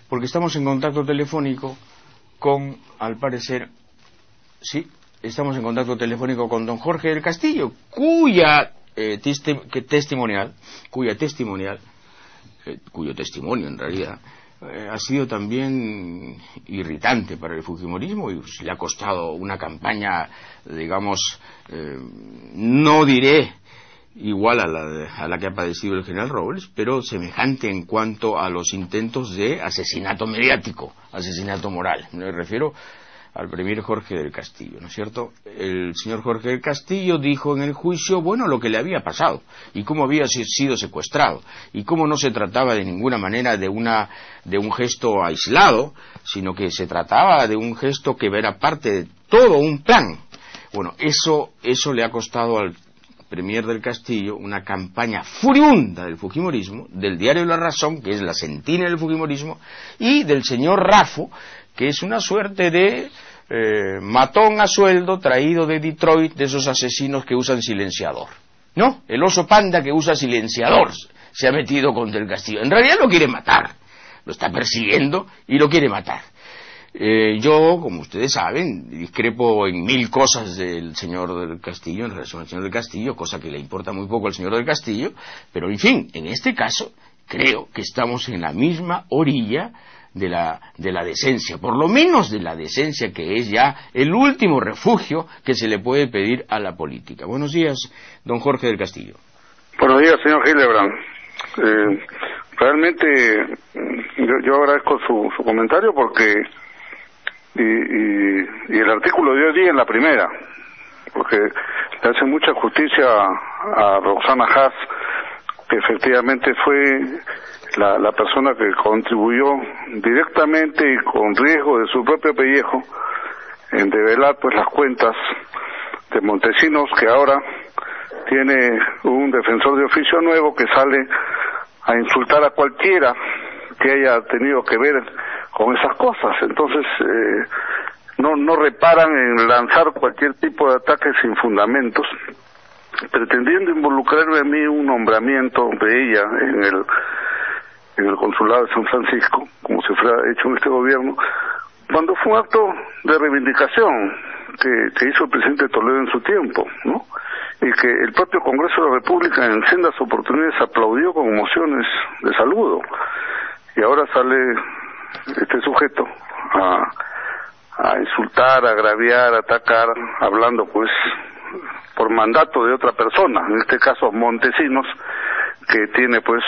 porque estamos en contacto telefónico con, al parecer, sí, estamos en contacto telefónico con don Jorge del Castillo, cuyo testimonio en realidad ha sido también irritante para el fujimorismo y le ha costado una campaña, digamos, no diré igual a la que ha padecido el general Robles, pero semejante en cuanto a los intentos de asesinato mediático, asesinato moral. Me refiero al premier Jorge del Castillo, ¿no es cierto? El señor Jorge del Castillo dijo en el juicio, bueno, lo que le había pasado, y cómo había sido secuestrado, y cómo no se trataba de ninguna manera de un gesto aislado, sino que se trataba de un gesto que era parte de todo un plan. Bueno, eso le ha costado al premier del Castillo una campaña furibunda del fujimorismo, del diario La Razón, que es la sentina del fujimorismo, y del señor Raffo, que es una suerte de matón a sueldo traído de Detroit, de esos asesinos que usan silenciador. No, el oso panda que usa silenciador se ha metido contra el Castillo. En realidad lo quiere matar, lo está persiguiendo y lo quiere matar. Yo, como ustedes saben, discrepo en mil cosas del señor del Castillo, en relación al señor del Castillo, cosa que le importa muy poco al señor del Castillo, pero en fin, en este caso creo que estamos en la misma orilla de la decencia, por lo menos de la decencia, que es ya el último refugio que se le puede pedir a la política. Buenos días, don Jorge del Castillo. Buenos días, señor Hildebrand. Realmente yo agradezco su comentario porque y el artículo de hoy día en la primera, porque le hace mucha justicia a Roxana Haas, que efectivamente fue la persona que contribuyó directamente y con riesgo de su propio pellejo en develar pues las cuentas de Montesinos, que ahora tiene un defensor de oficio nuevo que sale a insultar a cualquiera que haya tenido que ver con esas cosas. Entonces no reparan en lanzar cualquier tipo de ataques sin fundamentos, pretendiendo involucrarme a mí un nombramiento de ella en el consulado de San Francisco, como se fuera hecho en este gobierno, cuando fue un acto de reivindicación que hizo el presidente Toledo en su tiempo, ¿no? Y que el propio Congreso de la República en sendas oportunidades aplaudió con emociones de saludo. Y ahora sale este sujeto a insultar, a agraviar, a atacar, hablando pues por mandato de otra persona, en este caso Montesinos, que tiene pues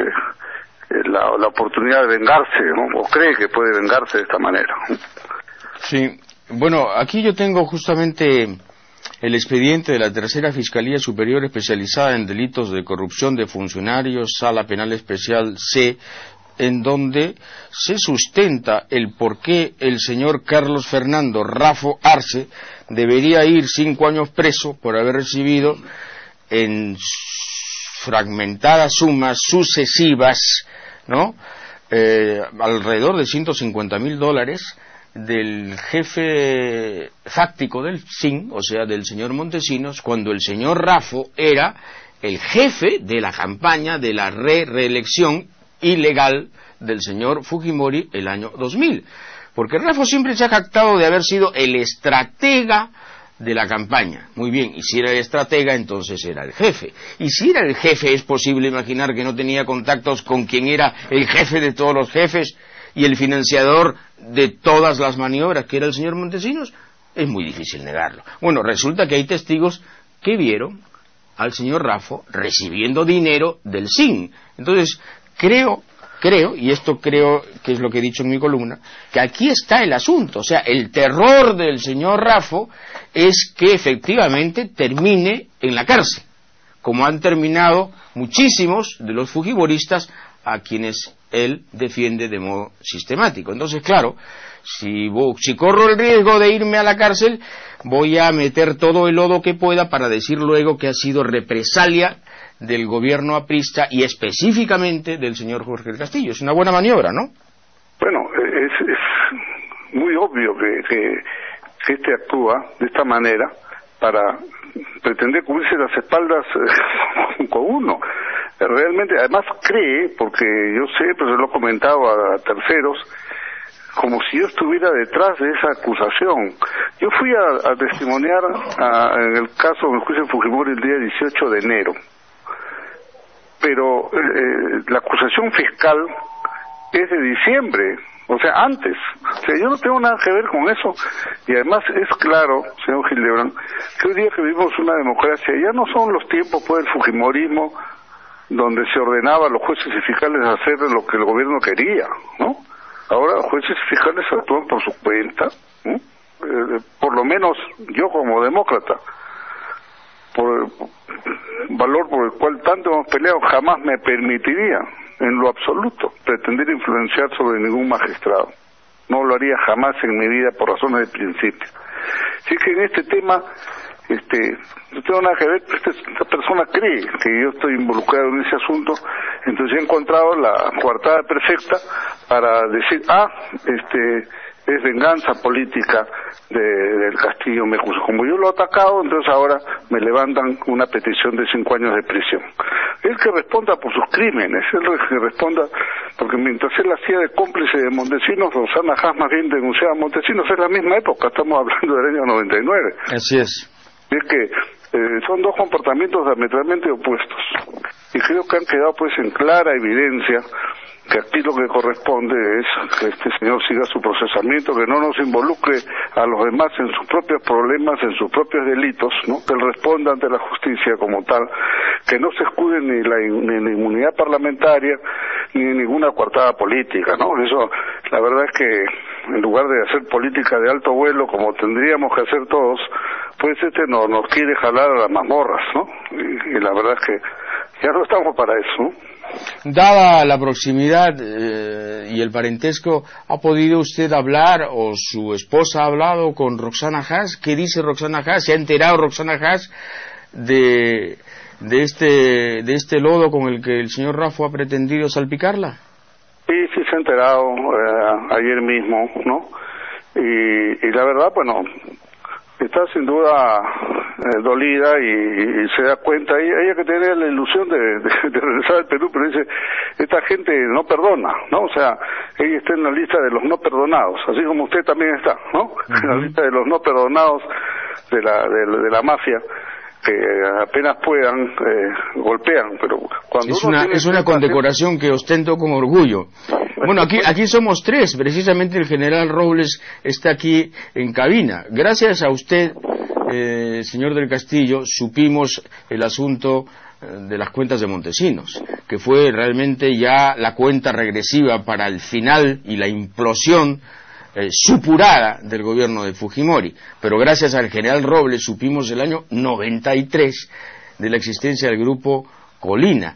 la oportunidad de vengarse, ¿no? O cree que puede vengarse de esta manera. Sí, bueno, aquí yo tengo justamente el expediente de la Tercera Fiscalía Superior Especializada en Delitos de Corrupción de Funcionarios, Sala Penal Especial C, en donde se sustenta el por qué el señor Carlos Fernando Raffo Arce debería ir 5 años preso por haber recibido en fragmentadas sumas sucesivas, ¿no? Alrededor de $150,000 del jefe fáctico del SIN, o sea, del señor Montesinos, cuando el señor Raffo era el jefe de la campaña de la reelección ilegal del señor Fujimori el año 2000, porque Raffo siempre se ha jactado de haber sido el estratega de la campaña. Muy bien, y si era el estratega, entonces era el jefe. Y si era el jefe, es posible imaginar que no tenía contactos con quien era el jefe de todos los jefes y el financiador de todas las maniobras, que era el señor Montesinos. Es muy difícil negarlo. Bueno, resulta que hay testigos que vieron al señor Raffo recibiendo dinero del SIN. Entonces, creo, y esto creo que es lo que he dicho en mi columna, que aquí está el asunto. O sea, el terror del señor Raffo es que efectivamente termine en la cárcel, como han terminado muchísimos de los fujimoristas a quienes él defiende de modo sistemático. Entonces, claro, si corro el riesgo de irme a la cárcel, voy a meter todo el lodo que pueda para decir luego que ha sido represalia del gobierno aprista y específicamente del señor Jorge del Castillo. Es una buena maniobra, ¿no? Bueno, es muy obvio que este actúa de esta manera para pretender cubrirse las espaldas con uno. realmente, además cree, porque yo sé, pero se lo he comentado a terceros, como si yo estuviera detrás de esa acusación. Yo fui a testimoniar en el caso del juicio Fujimori el día 18 de enero, pero la acusación fiscal es de diciembre, o sea, antes. O sea, yo no tengo nada que ver con eso, y además es claro, señor Gildebrand, que hoy día que vivimos una democracia, ya no son los tiempos pues del Fujimorismo, donde se ordenaba a los jueces y fiscales hacer lo que el gobierno quería, ¿no? Ahora los jueces y fiscales actúan por su cuenta, ¿no? Por lo menos yo como demócrata, por el valor por el cual tanto hemos peleado, jamás me permitiría en lo absoluto pretender influenciar sobre ningún magistrado. No lo haría jamás en mi vida por razones de principio. Así que en este tema, no tengo nada que ver, esta persona cree que yo estoy involucrado en ese asunto, entonces he encontrado la coartada perfecta para decir, es venganza política del Castillo Mekus. Como yo lo he atacado, entonces ahora me levantan una petición de 5 años de prisión. Él que responda por sus crímenes, él que responda, porque mientras él hacía de cómplice de Montesinos, Rosana Haas más bien denunciaba a Montesinos, es la misma época, estamos hablando del año 99. Así es. Es que son dos comportamientos diametralmente opuestos, y creo que han quedado pues en clara evidencia que aquí lo que corresponde es que este señor siga su procesamiento, que no nos involucre a los demás en sus propios problemas, en sus propios delitos, ¿no? Que él responda ante la justicia como tal, que no se escude ni la inmunidad parlamentaria ni ninguna coartada política, ¿no? Eso, la verdad es que en lugar de hacer política de alto vuelo como tendríamos que hacer todos, pues nos quiere jalar a las mazmorras, ¿no? Y la verdad es que ya no estamos para eso, ¿no? Dada la proximidad y el parentesco, ¿ha podido usted hablar o su esposa ha hablado con Roxana Haas? ¿Qué dice Roxana Haas? ¿Se ha enterado Roxana Haas de este lodo con el que el señor Raffo ha pretendido salpicarla? Sí, se ha enterado ayer mismo, ¿no? Y la verdad, bueno, está sin duda dolida y se da cuenta, ella que tenía la ilusión de regresar al Perú, pero dice, esta gente no perdona, ¿no? O sea, ella está en la lista de los no perdonados, así como usted también está, ¿no? En la lista de los no perdonados de la mafia, que apenas puedan golpean, pero cuando es una condecoración que ostento con orgullo. Bueno, aquí somos 3, precisamente el general Robles está aquí en cabina. Gracias a usted, señor del Castillo, supimos el asunto de las cuentas de Montesinos, que fue realmente ya la cuenta regresiva para el final y la implosión supurada del gobierno de Fujimori, pero gracias al general Robles supimos el año 93 de la existencia del grupo Colina.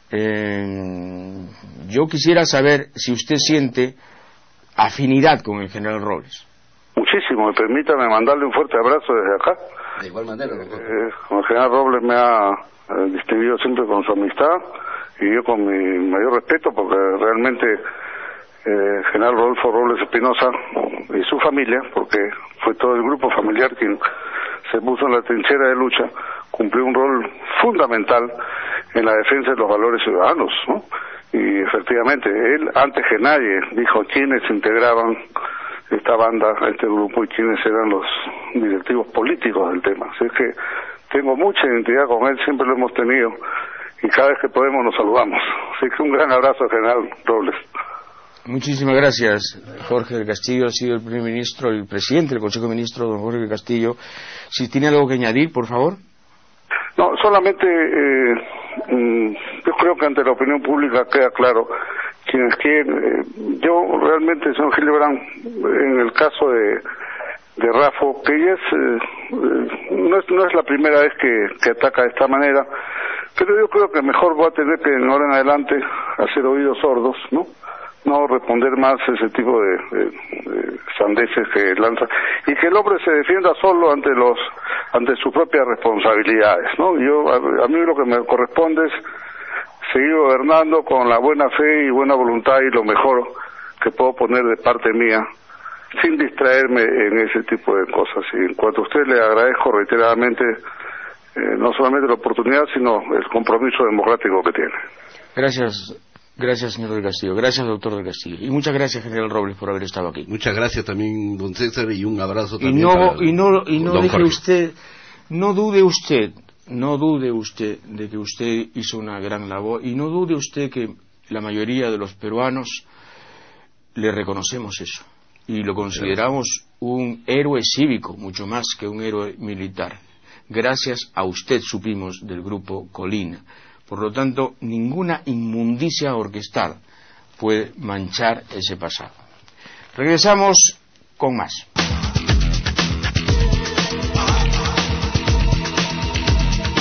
Yo quisiera saber si usted siente afinidad con el general Robles. Muchísimo, permítame mandarle un fuerte abrazo desde acá. De igual manera, el general Robles me ha distinguido siempre con su amistad y yo con mi mayor respeto, porque realmente general Rodolfo Robles Espinosa y su familia, porque fue todo el grupo familiar quien se puso en la trinchera de lucha, cumplió un rol fundamental en la defensa de los valores ciudadanos, ¿no? Y efectivamente, él antes que nadie dijo quiénes integraban esta banda, este grupo, y quiénes eran los directivos políticos del tema. Así que tengo mucha identidad con él, siempre lo hemos tenido, y cada vez que podemos nos saludamos. Así que un gran abrazo, general Robles. Muchísimas gracias, Jorge del Castillo. Ha sido el primer ministro, el presidente del Consejo de Ministros, don Jorge del Castillo. Si tiene algo que añadir, por favor. No, solamente yo creo que ante la opinión pública queda claro quienes quieren. Yo realmente, señor Gildebrand, en el caso de Raffo, que ella no es la primera vez que ataca de esta manera, pero yo creo que mejor va a tener que en ahora en adelante hacer oídos sordos, no responder más ese tipo de sandeces que lanza, y que el hombre se defienda solo ante sus propias responsabilidades, ¿no? A mí lo que me corresponde es seguir gobernando con la buena fe y buena voluntad y lo mejor que puedo poner de parte mía, sin distraerme en ese tipo de cosas. Y en cuanto a usted, le agradezco reiteradamente no solamente la oportunidad, sino el compromiso democrático que tiene. Gracias, señor del Castillo. Gracias, doctor del Castillo. Y muchas gracias, general Robles, por haber estado aquí. Muchas gracias también, don César, y un abrazo también no dude usted de que usted hizo una gran labor, y no dude usted que la mayoría de los peruanos le reconocemos eso, y lo consideramos un héroe cívico, mucho más que un héroe militar. Gracias a usted supimos del grupo Colina. Por lo tanto, ninguna inmundicia orquestal puede manchar ese pasado. Regresamos con más.